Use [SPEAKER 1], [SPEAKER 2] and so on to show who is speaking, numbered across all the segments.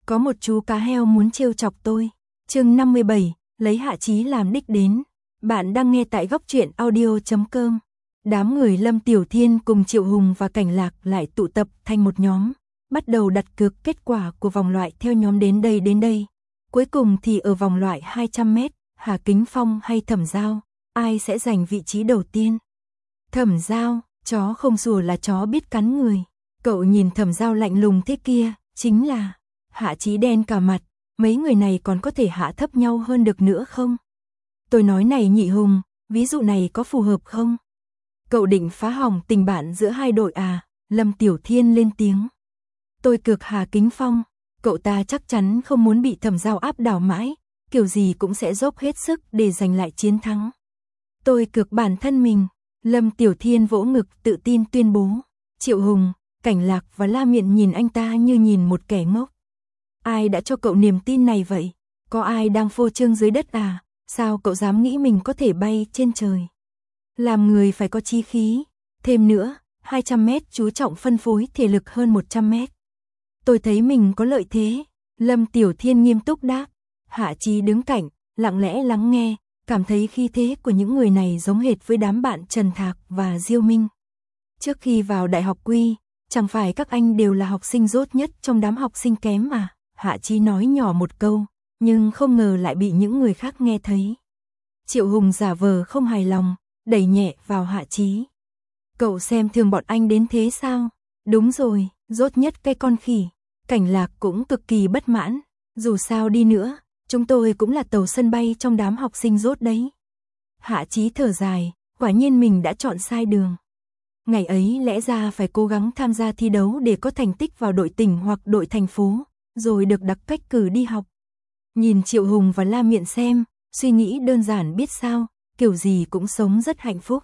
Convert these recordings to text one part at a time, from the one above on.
[SPEAKER 1] Có một chú cá heo muốn trêu chọc tôi. Chương 57, lấy Hạ Chí làm đích đến. Bạn đang nghe tại góc truyện audio.com. Đám người Lâm Tiểu Thiên cùng Triệu Hùng và Cảnh Lạc lại tụ tập thành một nhóm, bắt đầu đặt cược kết quả của vòng loại theo nhóm đến đây. Cuối cùng thì ở vòng loại 200m, Hà Kính Phong hay Thẩm Giao, ai sẽ giành vị trí đầu tiên? Thẩm Giao, chó không sủa là chó biết cắn người. Cậu nhìn Thẩm Giao lạnh lùng thế kia, chính là Hạ Chí đen cả mặt, mấy người này còn có thể hạ thấp nhau hơn được nữa không? Tôi nói này Nhị Hùng, ví dụ này có phù hợp không? Cậu định phá hỏng tình bạn giữa hai đội à? Lâm Tiểu Thiên lên tiếng. Tôi cược Hà Kính Phong, cậu ta chắc chắn không muốn bị Thẩm Giao áp đảo mãi, kiểu gì cũng sẽ dốc hết sức để giành lại chiến thắng. Tôi cược bản thân mình, Lâm Tiểu Thiên vỗ ngực tự tin tuyên bố. Triệu Hùng, Cảnh Lạc và La Miện nhìn anh ta như nhìn một kẻ ngốc. Ai đã cho cậu niềm tin này vậy? Có ai đang phô trương dưới đất à? Sao cậu dám nghĩ mình có thể bay trên trời? Làm người phải có chí khí. Thêm nữa, 200m chú trọng phân phối thể lực hơn 100m. Tôi thấy mình có lợi thế. Lâm Tiểu Thiên nghiêm túc đáp. Hạ Chí đứng cạnh, lặng lẽ lắng nghe, cảm thấy khí thế của những người này giống hệt với đám bạn Trần Thạc và Diêu Minh. Trước khi vào đại học Quy, chẳng phải các anh đều là học sinh dốt nhất trong đám học sinh kém à? Hạ Chí nói nhỏ một câu, nhưng không ngờ lại bị những người khác nghe thấy. Triệu Hùng giả vờ không hài lòng, đẩy nhẹ vào Hạ Chí. Cậu xem thường bọn anh đến thế sao? Đúng rồi, dốt nhất cái con khỉ. Cảnh Lạc cũng cực kỳ bất mãn, dù sao đi nữa, chúng tôi cũng là tàu sân bay trong đám học sinh dốt đấy. Hạ Chí thở dài, quả nhiên mình đã chọn sai đường. Ngày ấy lẽ ra phải cố gắng tham gia thi đấu để có thành tích vào đội tỉnh hoặc đội thành phố, rồi được đặc cách cử đi học. Nhìn Triệu Hùng và La Miện xem, suy nghĩ đơn giản biết sao, kiểu gì cũng sống rất hạnh phúc.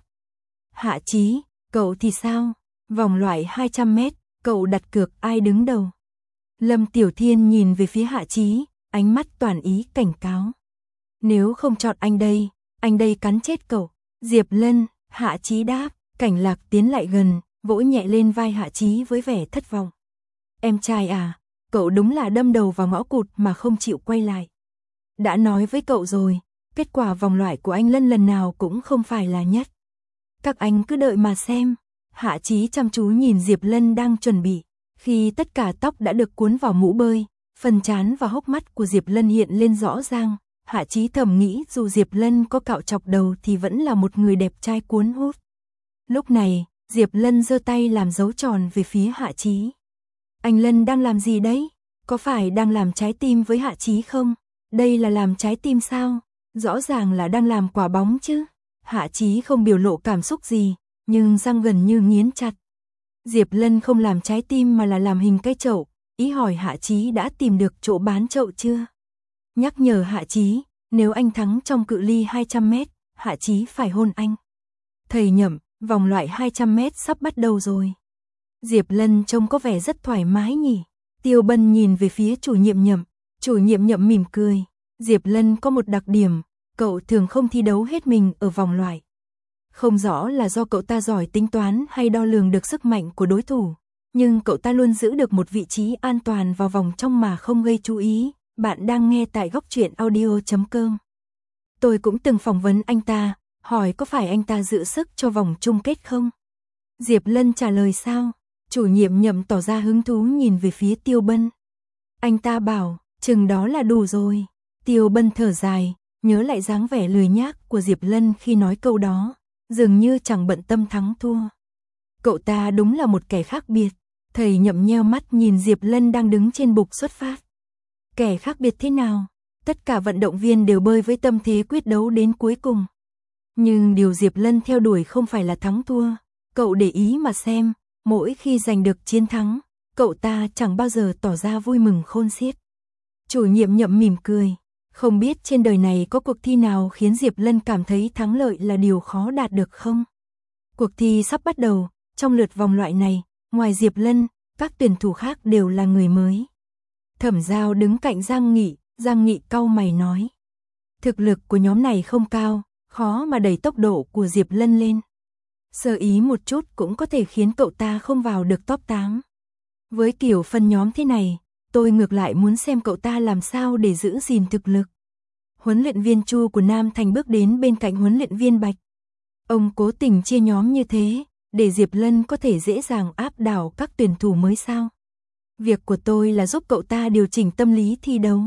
[SPEAKER 1] Hạ Chí, cậu thì sao? Vòng loại 200m, cậu đặt cược ai đứng đầu? Lâm Tiểu Thiên nhìn về phía Hạ Chí, ánh mắt toàn ý cảnh cáo. Nếu không chọn anh đây cắn chết cậu. Diệp Lân, Hạ Chí đáp. Cảnh Lạc tiến lại gần, vỗ nhẹ lên vai Hạ Chí với vẻ thất vọng. Em trai à, cậu đúng là đâm đầu vào ngõ cụt mà không chịu quay lại. Đã nói với cậu rồi, kết quả vòng loại của anh Lân lần nào cũng không phải là nhất. Các anh cứ đợi mà xem. Hạ Chí chăm chú nhìn Diệp Lân đang chuẩn bị. Khi tất cả tóc đã được cuốn vào mũ bơi, phần trán và hốc mắt của Diệp Lân hiện lên rõ ràng. Hạ Chí thầm nghĩ dù Diệp Lân có cạo chọc đầu thì vẫn là một người đẹp trai cuốn hút. Lúc này, Diệp Lân giơ tay làm dấu tròn về phía Hạ Chí. Anh Lân đang làm gì đấy? Có phải đang làm trái tim với Hạ Chí không? Đây là làm trái tim sao? Rõ ràng là đang làm quả bóng chứ. Hạ Chí không biểu lộ cảm xúc gì, nhưng răng gần như nghiến chặt. Diệp Lân không làm trái tim mà là làm hình cái chậu, ý hỏi Hạ Chí đã tìm được chỗ bán chậu chưa? Nhắc nhở Hạ Chí, nếu anh thắng trong cự ly 200m, Hạ Chí phải hôn anh. Thầy Nhậm, vòng loại 200m sắp bắt đầu rồi. Diệp Lân trông có vẻ rất thoải mái nhỉ. Tiêu Bân nhìn về phía chủ nhiệm Nhậm mỉm cười. Diệp Lân có một đặc điểm, cậu thường không thi đấu hết mình ở vòng loại. Không rõ là do cậu ta giỏi tính toán hay đo lường được sức mạnh của đối thủ, nhưng cậu ta luôn giữ được một vị trí an toàn vào vòng trong mà không gây chú ý. Bạn đang nghe tại góc truyện audio.com. Tôi cũng từng phỏng vấn anh ta, hỏi có phải anh ta giữ sức cho vòng chung kết không? Diệp Lân trả lời sao? Chủ nhiệm Nhậm tỏ ra hứng thú nhìn về phía Tiêu Bân. Anh ta bảo, chừng đó là đủ rồi. Tiêu Bân thở dài, nhớ lại dáng vẻ lười nhác của Diệp Lân khi nói câu đó, dường như chẳng bận tâm thắng thua. Cậu ta đúng là một kẻ khác biệt. Thầy Nhậm nheo mắt nhìn Diệp Lân đang đứng trên bục xuất phát. Kẻ khác biệt thế nào? Tất cả vận động viên đều bơi với tâm thế quyết đấu đến cuối cùng. Nhưng điều Diệp Lân theo đuổi không phải là thắng thua. Cậu để ý mà xem, mỗi khi giành được chiến thắng, cậu ta chẳng bao giờ tỏ ra vui mừng khôn xiết. Chủ nhiệm Nhậm mỉm cười. Không biết trên đời này có cuộc thi nào khiến Diệp Lân cảm thấy thắng lợi là điều khó đạt được không? Cuộc thi sắp bắt đầu, trong lượt vòng loại này, ngoài Diệp Lân, các tuyển thủ khác đều là người mới. Thẩm Giao đứng cạnh Giang Nghị cau mày nói. Thực lực của nhóm này không cao, khó mà đẩy tốc độ của Diệp Lân lên. Sơ ý một chút cũng có thể khiến cậu ta không vào được top 8. Với kiểu phân nhóm thế này, tôi ngược lại muốn xem cậu ta làm sao để giữ gìn thực lực. Huấn luyện viên Chu của Nam Thành bước đến bên cạnh huấn luyện viên Bạch. Ông cố tình chia nhóm như thế, để Diệp Lân có thể dễ dàng áp đảo các tuyển thủ mới sao? Việc của tôi là giúp cậu ta điều chỉnh tâm lý thi đấu.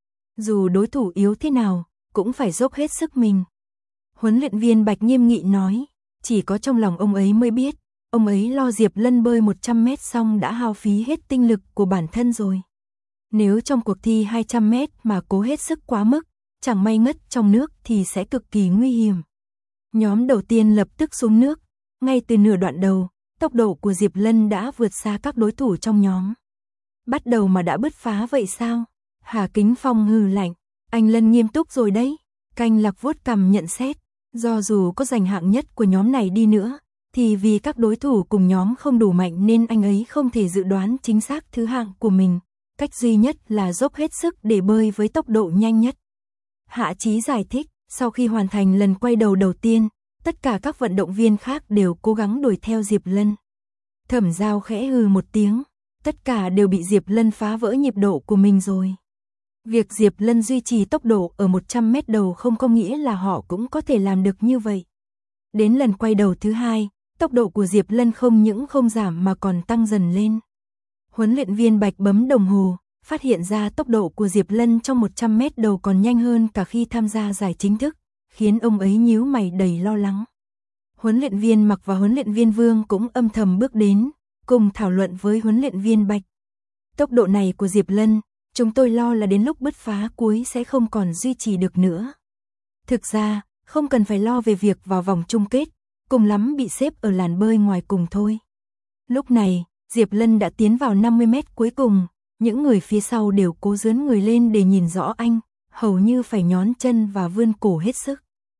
[SPEAKER 1] Dù đối thủ yếu thế nào, cũng phải dốc hết sức mình. Huấn luyện viên Bạch nghiêm nghị nói, chỉ có trong lòng ông ấy mới biết, ông ấy lo Diệp Lân bơi 100 mét xong đã hao phí hết tinh lực của bản thân rồi. Nếu trong cuộc thi 200 mét mà cố hết sức quá mức, chẳng may ngất trong nước thì sẽ cực kỳ nguy hiểm. Nhóm đầu tiên lập tức xuống nước, ngay từ nửa đoạn đầu, tốc độ của Diệp Lân đã vượt xa các đối thủ trong nhóm. Bắt đầu mà đã bứt phá vậy sao? Hà Kính Phong hừ lạnh, anh Lân nghiêm túc rồi đấy. Canh Lạc vuốt cằm nhận xét, do dù có giành hạng nhất của nhóm này đi nữa, thì vì các đối thủ cùng nhóm không đủ mạnh nên anh ấy không thể dự đoán chính xác thứ hạng của mình. Cách duy nhất là dốc hết sức để bơi với tốc độ nhanh nhất. Hạ Chí giải thích, sau khi hoàn thành lần quay đầu đầu tiên, tất cả các vận động viên khác đều cố gắng đuổi theo Diệp Lân. Thẩm Giao khẽ hừ một tiếng, tất cả đều bị Diệp Lân phá vỡ nhịp độ của mình rồi. Việc Diệp Lân duy trì tốc độ ở 100 mét đầu không có nghĩa là họ cũng có thể làm được như vậy. Đến lần quay đầu thứ hai, tốc độ của Diệp Lân không những không giảm mà còn tăng dần lên. Huấn luyện viên Bạch bấm đồng hồ, phát hiện ra tốc độ của Diệp Lân trong 100 mét đầu còn nhanh hơn cả khi tham gia giải chính thức, khiến ông ấy nhíu mày đầy lo lắng. Huấn luyện viên Mặc và huấn luyện viên Vương cũng âm thầm bước đến, cùng thảo luận với huấn luyện viên Bạch. Tốc độ này của Diệp Lân, chúng tôi lo là đến lúc bứt phá cuối sẽ không còn duy trì được nữa. Thực ra, không cần phải lo về việc vào vòng chung kết, cùng lắm bị xếp ở làn bơi ngoài cùng thôi. Lúc này, Diệp Lân đã tiến vào 50 mét cuối cùng, những người phía sau đều cố dướn người lên để nhìn rõ anh, hầu như phải nhón chân và vươn cổ hết sức.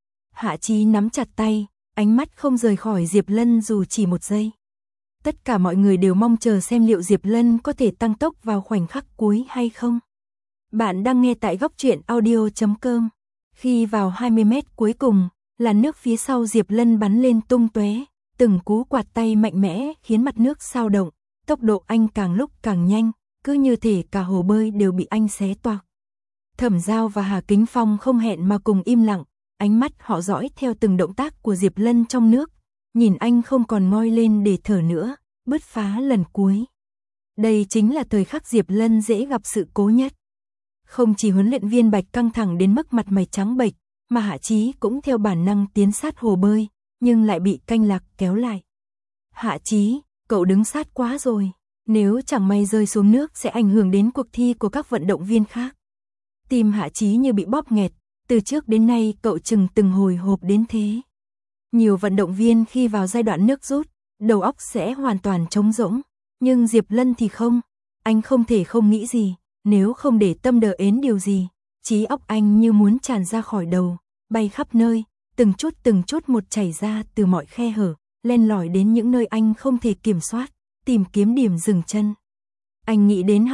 [SPEAKER 1] Hạ Chí nắm chặt tay, ánh mắt không rời khỏi Diệp Lân dù chỉ một giây. Tất cả mọi người đều mong chờ xem liệu Diệp Lân có thể tăng tốc vào khoảnh khắc cuối hay không. Bạn đang nghe tại góc truyện audio.com. Khi vào 20 mét cuối cùng, làn nước phía sau Diệp Lân bắn lên tung tóe, từng cú quạt tay mạnh mẽ khiến mặt nước xao động, tốc độ anh càng lúc càng nhanh, cứ như thể cả hồ bơi đều bị anh xé toạc. Thẩm Giao và Hà Kính Phong không hẹn mà cùng im lặng, ánh mắt họ dõi theo từng động tác của Diệp Lân trong nước, nhìn anh không còn ngoi lên để thở nữa, bứt phá lần cuối. Đây chính là thời khắc Diệp Lân dễ gặp sự cố nhất. Không chỉ huấn luyện viên Bạch căng thẳng đến mức mặt mày trắng bệch, mà Hạ Chí cũng theo bản năng tiến sát hồ bơi, nhưng lại bị Canh Lạc kéo lại. Hạ Chí, cậu đứng sát quá rồi, nếu chẳng may rơi xuống nước sẽ ảnh hưởng đến cuộc thi của các vận động viên khác. Tim Hạ Chí như bị bóp nghẹt, từ trước đến nay cậu chừng từng hồi hộp đến thế. Nhiều vận động viên khi vào giai đoạn nước rút, đầu óc sẽ hoàn toàn trống rỗng, nhưng Diệp Lân thì không, anh không thể không nghĩ gì, nếu không để tâm đờ ến điều gì, trí óc anh như muốn tràn ra khỏi đầu, bay khắp nơi, từng chút một chảy ra từ mọi khe hở, len lỏi đến những nơi anh không thể kiểm soát, tìm kiếm điểm dừng chân. Anh nghĩ đến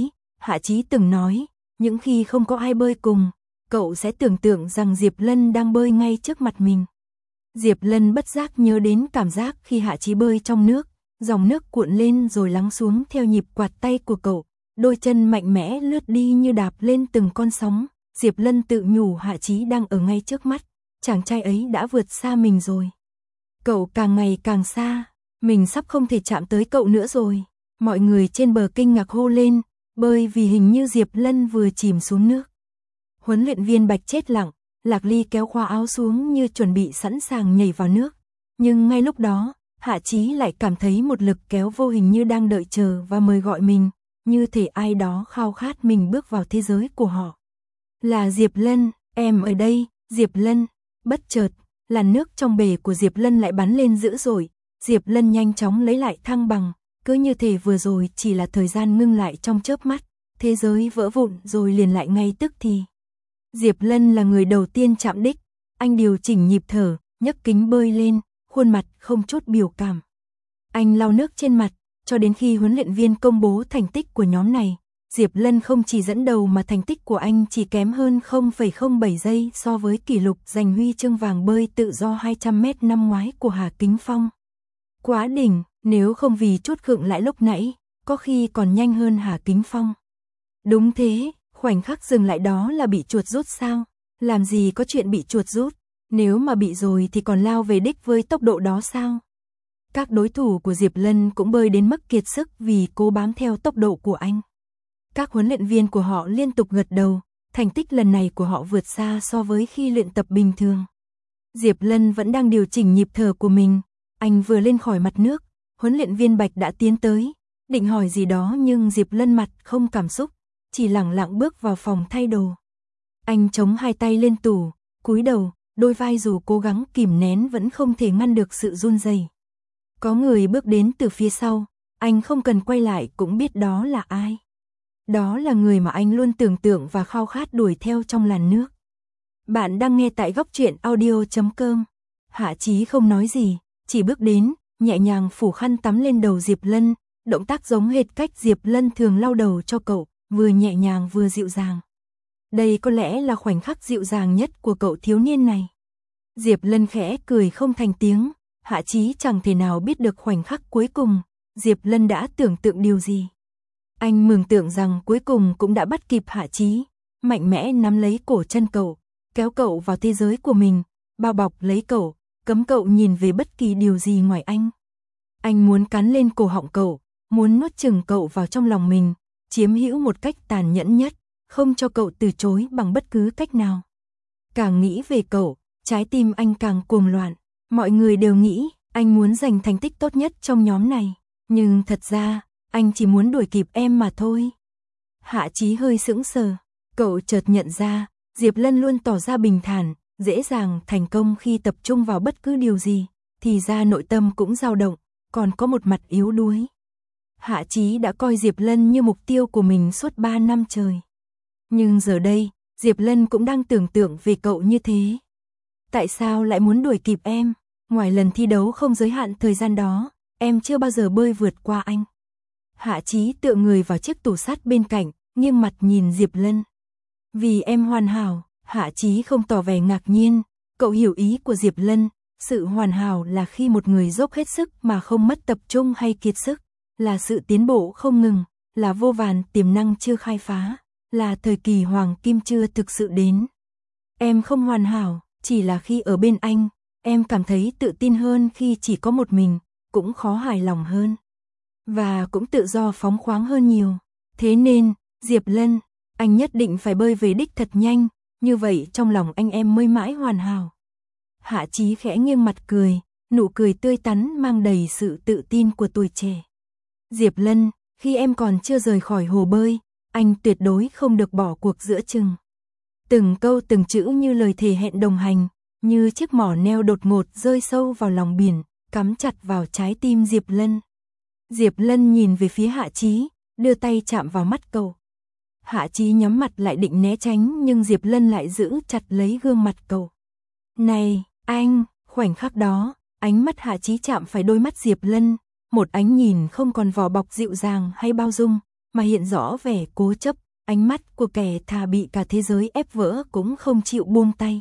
[SPEAKER 1] Hạ Chí từng nói, những khi không có ai bơi cùng, cậu sẽ tưởng tượng rằng Diệp Lân đang bơi ngay trước mặt mình. Diệp Lân bất giác nhớ đến cảm giác khi Hạ Chí bơi trong nước, dòng nước cuộn lên rồi lắng xuống theo nhịp quạt tay của cậu, đôi chân mạnh mẽ lướt đi như đạp lên từng con sóng. Diệp Lân tự nhủ Hạ Chí đang ở ngay trước mắt, chàng trai ấy đã vượt xa mình rồi. Cậu càng ngày càng xa, mình sắp không thể chạm tới cậu nữa rồi. Mọi người trên bờ kinh ngạc hô lên, bơi vì hình như Diệp Lân vừa chìm xuống nước. Huấn luyện viên Bạch chết lặng, Lạc Ly kéo khoa áo xuống như chuẩn bị sẵn sàng nhảy vào nước. Nhưng ngay lúc đó, Hạ Chí lại cảm thấy một lực kéo vô hình như đang đợi chờ và mời gọi mình, như thể ai đó khao khát mình bước vào thế giới của họ. Là Diệp Lân, em ở đây, Diệp Lân. Bất chợt, làn nước trong bể của Diệp Lân lại bắn lên dữ dội. Diệp Lân nhanh chóng lấy lại thăng bằng, cứ như thể vừa rồi chỉ là thời gian ngưng lại trong chớp mắt, thế giới vỡ vụn rồi liền lại ngay tức thì. Diệp Lân là người đầu tiên chạm đích, anh điều chỉnh nhịp thở, nhấc kính bơi lên, khuôn mặt không chút biểu cảm. Anh lau nước trên mặt, cho đến khi huấn luyện viên công bố thành tích của nhóm này, Diệp Lân không chỉ dẫn đầu mà thành tích của anh chỉ kém hơn 0,07 giây so với kỷ lục giành huy chương vàng bơi tự do 200m năm ngoái của Hà Kính Phong. Quá đỉnh, nếu không vì chút khựng lại lúc nãy, có khi còn nhanh hơn Hà Kính Phong. Đúng thế, khoảnh khắc dừng lại đó là bị chuột rút sao? Làm gì có chuyện bị chuột rút, nếu mà bị rồi thì còn lao về đích với tốc độ đó sao? Các đối thủ của Diệp Lân cũng bơi đến mức kiệt sức vì cố bám theo tốc độ của anh. Các huấn luyện viên của họ liên tục gật đầu, thành tích lần này của họ vượt xa so với khi luyện tập bình thường. Diệp Lân vẫn đang điều chỉnh nhịp thở của mình, anh vừa lên khỏi mặt nước, huấn luyện viên Bạch đã tiến tới, định hỏi gì đó nhưng Diệp Lân mặt không cảm xúc, chỉ lẳng lặng bước vào phòng thay đồ. Anh chống hai tay lên tủ, cúi đầu, đôi vai dù cố gắng kìm nén vẫn không thể ngăn được sự run rẩy. Có người bước đến từ phía sau, anh không cần quay lại cũng biết đó là ai. Đó là người mà anh luôn tưởng tượng và khao khát đuổi theo trong làn nước. Bạn đang nghe tại góc truyện audio.com. Hạ Chí không nói gì, chỉ bước đến, nhẹ nhàng phủ khăn tắm lên đầu Diệp Lân, động tác giống hệt cách Diệp Lân thường lau đầu cho cậu, vừa nhẹ nhàng vừa dịu dàng. Đây có lẽ là khoảnh khắc dịu dàng nhất của cậu thiếu niên này. Diệp Lân khẽ cười không thành tiếng, Hạ Chí chẳng thể nào biết được khoảnh khắc cuối cùng, Diệp Lân đã tưởng tượng điều gì. Anh mường tượng rằng cuối cùng cũng đã bắt kịp Hạ Chí, mạnh mẽ nắm lấy cổ chân cậu, kéo cậu vào thế giới của mình, bao bọc lấy cậu, cấm cậu nhìn về bất kỳ điều gì ngoài anh. Anh muốn cắn lên cổ họng cậu, muốn nuốt chửng cậu vào trong lòng mình, chiếm hữu một cách tàn nhẫn nhất, không cho cậu từ chối bằng bất cứ cách nào. Càng nghĩ về cậu, trái tim anh càng cuồng loạn, mọi người đều nghĩ anh muốn giành thành tích tốt nhất trong nhóm này, nhưng thật ra, anh chỉ muốn đuổi kịp em mà thôi. Hạ Chí hơi sững sờ, cậu chợt nhận ra, Diệp Lân luôn tỏ ra bình thản, dễ dàng thành công khi tập trung vào bất cứ điều gì, thì ra nội tâm cũng dao động, còn có một mặt yếu đuối. Hạ Chí đã coi Diệp Lân như mục tiêu của mình suốt 3 năm trời. Nhưng giờ đây, Diệp Lân cũng đang tưởng tượng về cậu như thế. Tại sao lại muốn đuổi kịp em? Ngoài lần thi đấu không giới hạn thời gian đó, em chưa bao giờ bơi vượt qua anh. Hạ Chí tựa người vào chiếc tủ sắt bên cạnh, nghiêng mặt nhìn Diệp Lân. Vì em hoàn hảo, Hạ Chí không tỏ vẻ ngạc nhiên, cậu hiểu ý của Diệp Lân, sự hoàn hảo là khi một người dốc hết sức mà không mất tập trung hay kiệt sức, là sự tiến bộ không ngừng, là vô vàn tiềm năng chưa khai phá, là thời kỳ hoàng kim chưa thực sự đến. Em không hoàn hảo, chỉ là khi ở bên anh, em cảm thấy tự tin hơn khi chỉ có một mình, cũng khó hài lòng hơn. Và cũng tự do phóng khoáng hơn nhiều. Thế nên, Diệp Lân, anh nhất định phải bơi về đích thật nhanh, như vậy trong lòng anh em mới mãi hoàn hảo. Hạ Chí khẽ nghiêng mặt cười, nụ cười tươi tắn mang đầy sự tự tin của tuổi trẻ. Diệp Lân, khi em còn chưa rời khỏi hồ bơi, anh tuyệt đối không được bỏ cuộc giữa chừng. Từng câu từng chữ như lời thề hẹn đồng hành, như chiếc mỏ neo đột ngột rơi sâu vào lòng biển, cắm chặt vào trái tim Diệp Lân. Diệp Lân nhìn về phía Hạ Chí, đưa tay chạm vào mắt cậu. Hạ Chí nhắm mặt lại định né tránh nhưng Diệp Lân lại giữ chặt lấy gương mặt cậu. Này, anh, khoảnh khắc đó, ánh mắt Hạ Chí chạm phải đôi mắt Diệp Lân, một ánh nhìn không còn vỏ bọc dịu dàng hay bao dung, mà hiện rõ vẻ cố chấp, ánh mắt của kẻ thà bị cả thế giới ép vỡ cũng không chịu buông tay.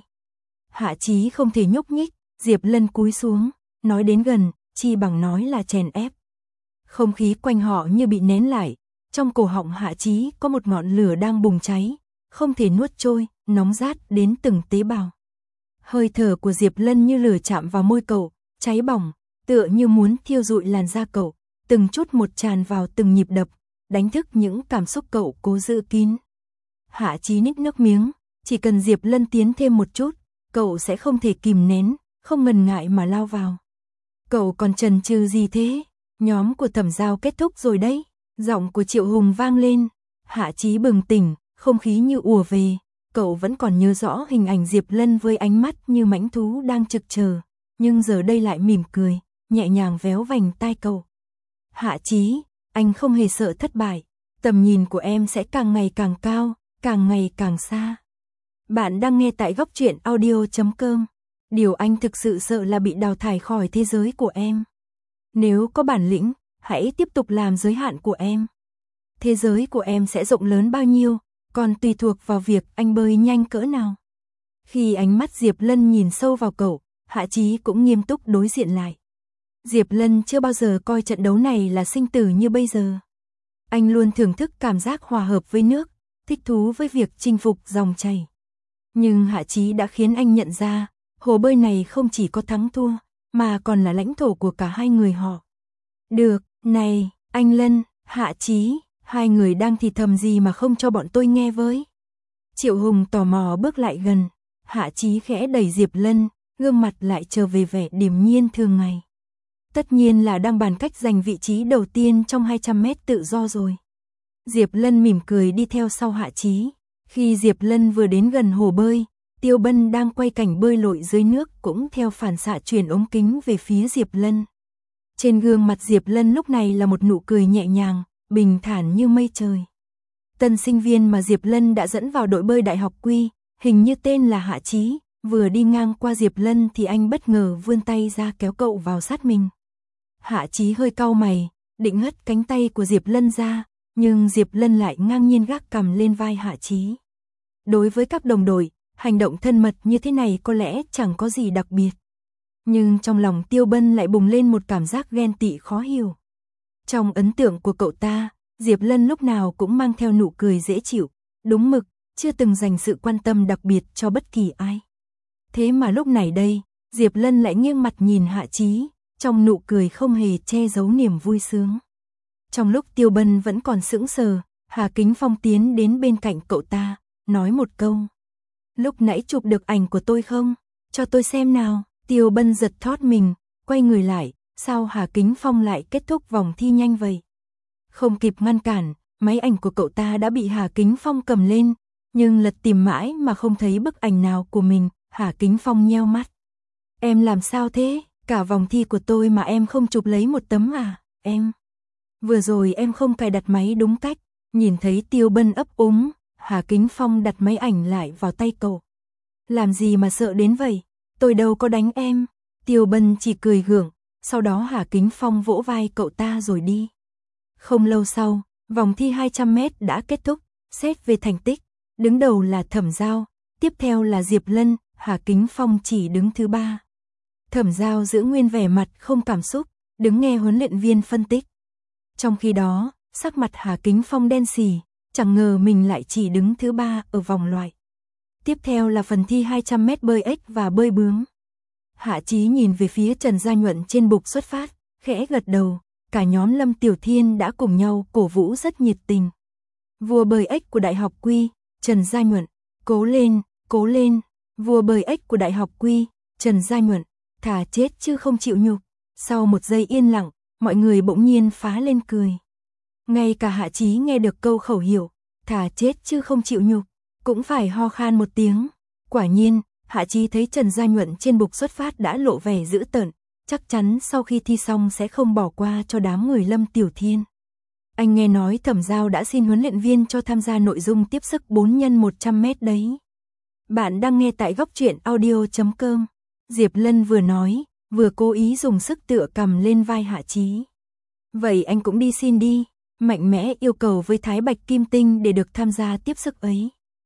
[SPEAKER 1] Hạ Chí không thể nhúc nhích, Diệp Lân cúi xuống, nói đến gần, chi bằng nói là chèn ép. Không khí quanh họ như bị nén lại, trong cổ họng Hạ Chí có một ngọn lửa đang bùng cháy, không thể nuốt trôi, nóng rát đến từng tế bào. Hơi thở của Diệp Lân như lửa chạm vào môi cậu, cháy bỏng, tựa như muốn thiêu rụi làn da cậu, từng chút một tràn vào từng nhịp đập, đánh thức những cảm xúc cậu cố giữ kín. Hạ Chí nít nước miếng, chỉ cần Diệp Lân tiến thêm một chút, cậu sẽ không thể kìm nén, không ngần ngại mà lao vào. Cậu còn chần chừ gì thế? Nhóm của Thẩm Giao kết thúc rồi đấy. Giọng của Triệu Hùng vang lên. Hạ Chí bừng tỉnh, không khí như ùa về. Cậu vẫn còn nhớ rõ hình ảnh Diệp Lân với ánh mắt như mãnh thú đang trực chờ, nhưng giờ đây lại mỉm cười, nhẹ nhàng véo vành tai cậu. Hạ Chí, anh không hề sợ thất bại, tầm nhìn của em sẽ càng ngày càng cao, càng ngày càng xa. Bạn đang nghe tại góc truyện audio.com. Điều anh thực sự sợ là bị đào thải khỏi thế giới của em. Nếu có bản lĩnh, hãy tiếp tục làm giới hạn của em. Thế giới của em sẽ rộng lớn bao nhiêu, còn tùy thuộc vào việc anh bơi nhanh cỡ nào. Khi ánh mắt Diệp Lân nhìn sâu vào cậu, Hạ Chí cũng nghiêm túc đối diện lại. Diệp Lân chưa bao giờ coi trận đấu này là sinh tử như bây giờ. Anh luôn thưởng thức cảm giác hòa hợp với nước, thích thú với việc chinh phục dòng chảy. Nhưng Hạ Chí đã khiến anh nhận ra, hồ bơi này không chỉ có thắng thua, mà còn là lãnh thổ của cả hai người họ. Được, này, anh Lân, Hạ Chí, hai người đang thì thầm gì mà không cho bọn tôi nghe với. Triệu Hùng tò mò bước lại gần, Hạ Chí khẽ đẩy Diệp Lân, gương mặt lại trở về vẻ điềm nhiên thường ngày. Tất nhiên là đang bàn cách giành vị trí đầu tiên trong 200 mét tự do rồi. Diệp Lân mỉm cười đi theo sau Hạ Chí. Khi Diệp Lân vừa đến gần hồ bơi, Tiêu Bân đang quay cảnh bơi lội dưới nước cũng theo phản xạ chuyển ống kính về phía Diệp Lân. Trên gương mặt Diệp Lân lúc này là một nụ cười nhẹ nhàng, bình thản như mây trời. Tân sinh viên mà Diệp Lân đã dẫn vào đội bơi Đại học Quy, hình như tên là Hạ Chí, vừa đi ngang qua Diệp Lân thì anh bất ngờ vươn tay ra kéo cậu vào sát mình. Hạ Chí hơi cau mày, định hất cánh tay của Diệp Lân ra, nhưng Diệp Lân lại ngang nhiên gác cằm lên vai Hạ Chí. Đối với các đồng đội, hành động thân mật như thế này có lẽ chẳng có gì đặc biệt. Nhưng trong lòng Tiêu Bân lại bùng lên một cảm giác ghen tị khó hiểu. Trong ấn tượng của cậu ta, Diệp Lân lúc nào cũng mang theo nụ cười dễ chịu, đúng mực, chưa từng dành sự quan tâm đặc biệt cho bất kỳ ai. Thế mà lúc này đây, Diệp Lân lại nghiêng mặt nhìn Hạ Chí, trong nụ cười không hề che giấu niềm vui sướng. Trong lúc Tiêu Bân vẫn còn sững sờ, Hà Kính Phong tiến đến bên cạnh cậu ta, nói một câu. Lúc nãy chụp được ảnh của tôi không? Cho tôi xem nào. Tiêu Bân giật thót mình, quay người lại, sao Hà Kính Phong lại kết thúc vòng thi nhanh vậy? Không kịp ngăn cản, máy ảnh của cậu ta đã bị Hà Kính Phong cầm lên, nhưng lật tìm mãi mà không thấy bức ảnh nào của mình. Hà Kính Phong nheo mắt. Em làm sao thế? Cả vòng thi của tôi mà em không chụp lấy một tấm à? Em. Vừa rồi em không cài đặt máy đúng cách. Nhìn thấy Tiêu Bân ấp úng, Hà Kính Phong đặt máy ảnh lại vào tay cậu. Làm gì mà sợ đến vậy? Tôi đâu có đánh em. Tiêu Bân chỉ cười gượng, sau đó Hà Kính Phong vỗ vai cậu ta rồi đi. Không lâu sau, vòng thi 200 mét đã kết thúc, xét về thành tích, đứng đầu là Thẩm Giao, tiếp theo là Diệp Lân, Hà Kính Phong chỉ đứng thứ 3. Thẩm Giao giữ nguyên vẻ mặt không cảm xúc, đứng nghe huấn luyện viên phân tích. Trong khi đó, sắc mặt Hà Kính Phong đen xì, chẳng ngờ mình lại chỉ đứng thứ 3 ở vòng loại. Tiếp theo là phần thi 200 mét bơi ếch và bơi bướm. Hạ Chí nhìn về phía Trần Gia Nhuận trên bục xuất phát, khẽ gật đầu, cả nhóm Lâm Tiểu Thiên đã cùng nhau cổ vũ rất nhiệt tình. Vua bơi ếch của Đại học Quy, Trần Gia Nhuận, cố lên, cố lên. Vua bơi ếch của Đại học Quy, Trần Gia Nhuận, thà chết chứ không chịu nhục. Sau một giây yên lặng, mọi người bỗng nhiên phá lên cười. Ngay cả Hạ Chí nghe được câu khẩu hiệu, thà chết chứ không chịu nhục, cũng phải ho khan một tiếng. Quả nhiên, Hạ Chí thấy Trần Gia Nhuận trên bục xuất phát đã lộ vẻ dữ tợn, chắc chắn sau khi thi xong sẽ không bỏ qua cho đám người Lâm Tiểu Thiên. Anh nghe nói Thẩm Giao đã xin huấn luyện viên cho tham gia nội dung tiếp sức 4x100 mét đấy. Bạn đang nghe tại góc truyện audio.com. Diệp Lân vừa nói, vừa cố ý dùng sức tựa cầm lên vai Hạ Chí. Vậy anh cũng đi xin đi, mạnh mẽ yêu cầu với Thái Bạch Kim Tinh để được tham gia tiếp sức ấy.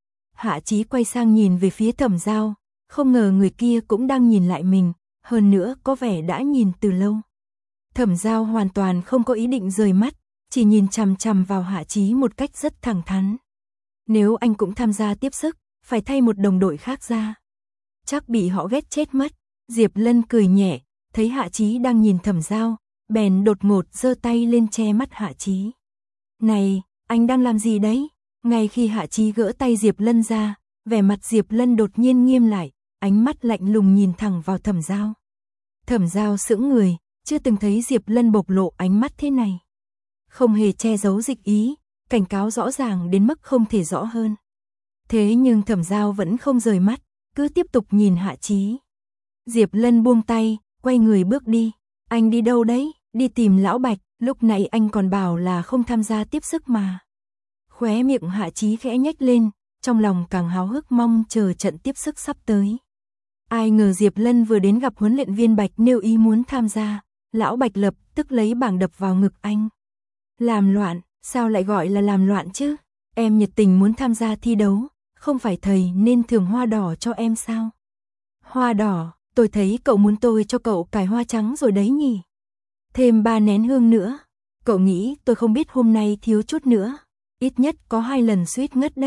[SPEAKER 1] Hạ Chí quay sang nhìn về phía Thẩm Giao, không ngờ người kia cũng đang nhìn lại mình, hơn nữa có vẻ đã nhìn từ lâu. Thẩm Giao hoàn toàn không có ý định rời mắt, chỉ nhìn chằm chằm vào Hạ Chí một cách rất thẳng thắn. Nếu anh cũng tham gia tiếp sức, phải thay một đồng đội khác ra. Chắc bị họ ghét chết mất. Diệp Lân cười nhẹ, thấy Hạ Chí đang nhìn Thẩm Giao, bèn đột ngột giơ tay lên che mắt Hạ Chí. Này, anh đang làm gì đấy? Ngay khi Hạ Chí gỡ tay Diệp Lân ra, vẻ mặt Diệp Lân đột nhiên nghiêm lại, ánh mắt lạnh lùng nhìn thẳng vào Thẩm Giao. Thẩm Giao sững người, chưa từng thấy Diệp Lân bộc lộ ánh mắt thế này. Không hề che giấu dịch ý, cảnh cáo rõ ràng đến mức không thể rõ hơn. Thế nhưng Thẩm Giao vẫn không rời mắt, cứ tiếp tục nhìn Hạ Chí. Diệp Lân buông tay, quay người bước đi. Anh đi đâu đấy? Đi tìm Lão Bạch, lúc nãy anh còn bảo là không tham gia tiếp sức mà. Khóe miệng Hạ Chí khẽ nhếch lên, trong lòng càng háo hức mong chờ trận tiếp sức sắp tới. Ai ngờ Diệp Lân vừa đến gặp huấn luyện viên Bạch nêu ý muốn tham gia, Lão Bạch lập tức lấy bảng đập vào ngực anh. Làm loạn, sao lại gọi là làm loạn chứ? Em nhiệt tình muốn tham gia thi đấu, không phải thầy nên thưởng hoa đỏ cho em sao? Hoa đỏ, tôi thấy cậu muốn tôi cho cậu cài hoa trắng rồi đấy nhỉ? Thêm 3 nén hương nữa. Cậu nghĩ tôi không biết hôm nay thiếu chút nữa, ít nhất có 2 lần suýt ngất đấy.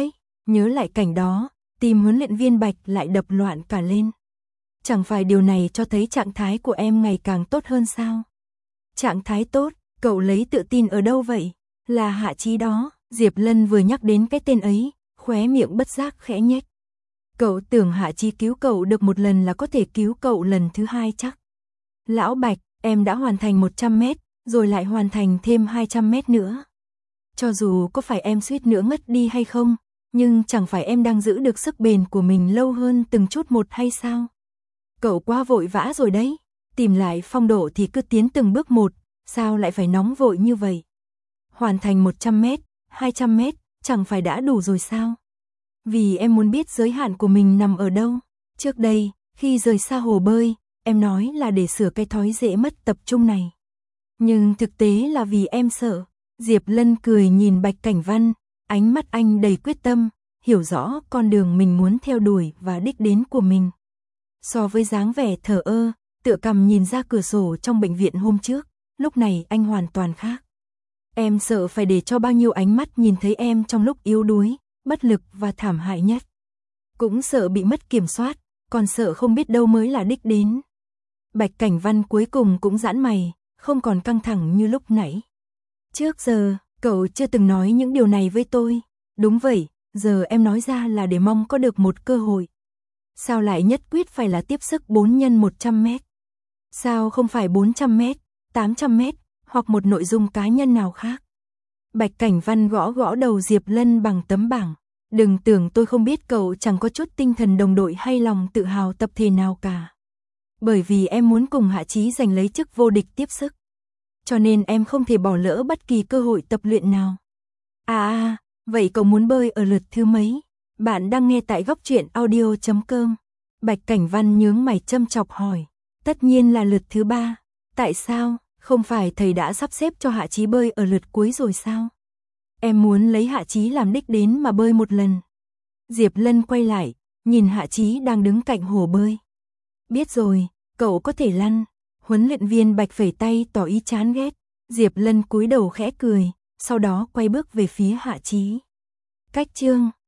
[SPEAKER 1] Nhớ lại cảnh đó, tim huấn luyện viên Bạch lại đập loạn cả lên. Chẳng phải điều này cho thấy trạng thái của em ngày càng tốt hơn sao? Trạng thái tốt, cậu lấy tự tin ở đâu vậy? Là Hạ Chí đó. Diệp Lân vừa nhắc đến cái tên ấy, khóe miệng bất giác khẽ nhếch. Cậu tưởng Hạ Chí cứu cậu được một lần là có thể cứu cậu lần thứ hai chắc. Lão Bạch, em đã hoàn thành 100 mét, rồi lại hoàn thành thêm 200 mét nữa. Cho dù có phải em suýt nữa ngất đi hay không, nhưng chẳng phải em đang giữ được sức bền của mình lâu hơn từng chút một hay sao? Cậu quá vội vã rồi đấy, tìm lại phong độ thì cứ tiến từng bước một, sao lại phải nóng vội như vậy? Hoàn thành 100 mét, 200 mét, chẳng phải đã đủ rồi sao? Vì em muốn biết giới hạn của mình nằm ở đâu. Trước đây, khi rời xa hồ bơi, em nói là để sửa cái thói dễ mất tập trung này. Nhưng thực tế là vì em sợ. Diệp Lân cười nhìn Bạch Cảnh Văn, ánh mắt anh đầy quyết tâm, hiểu rõ con đường mình muốn theo đuổi và đích đến của mình. So với dáng vẻ thờ ơ, tựa cằm nhìn ra cửa sổ trong bệnh viện hôm trước, lúc này anh hoàn toàn khác. Em sợ phải để cho bao nhiêu ánh mắt nhìn thấy em trong lúc yếu đuối, bất lực và thảm hại nhất. Cũng sợ bị mất kiểm soát, còn sợ không biết đâu mới là đích đến. Bạch Cảnh Văn cuối cùng cũng giãn mày, không còn căng thẳng như lúc nãy. Trước giờ, cậu chưa từng nói những điều này với tôi. Đúng vậy, giờ em nói ra là để mong có được một cơ hội. Sao lại nhất quyết phải là tiếp sức 4 x 100 mét? Sao không phải 400 mét, 800 mét, hoặc một nội dung cá nhân nào khác? Bạch Cảnh Văn gõ gõ đầu Diệp Lân bằng tấm bảng. Đừng tưởng tôi không biết cậu chẳng có chút tinh thần đồng đội hay lòng tự hào tập thể nào cả. Bởi vì em muốn cùng Hạ Chí giành lấy chức vô địch tiếp sức. Cho nên em không thể bỏ lỡ bất kỳ cơ hội tập luyện nào. Vậy cậu muốn bơi ở lượt thứ mấy? Bạn đang nghe tại Góc Truyện Audio.com. Bạch Cảnh Văn nhướng mày châm chọc hỏi. Tất nhiên là lượt thứ 3. Tại sao? Không phải thầy đã sắp xếp cho Hạ Chí bơi ở lượt cuối rồi sao? Em muốn lấy Hạ Chí làm đích đến mà bơi một lần. Diệp Lân quay lại, nhìn Hạ Chí đang đứng cạnh hồ bơi. Biết rồi, cậu có thể lăn. Huấn luyện viên Bạch phẩy tay tỏ ý chán ghét. Diệp Lân cúi đầu khẽ cười, sau đó quay bước về phía Hạ Chí. Cách chương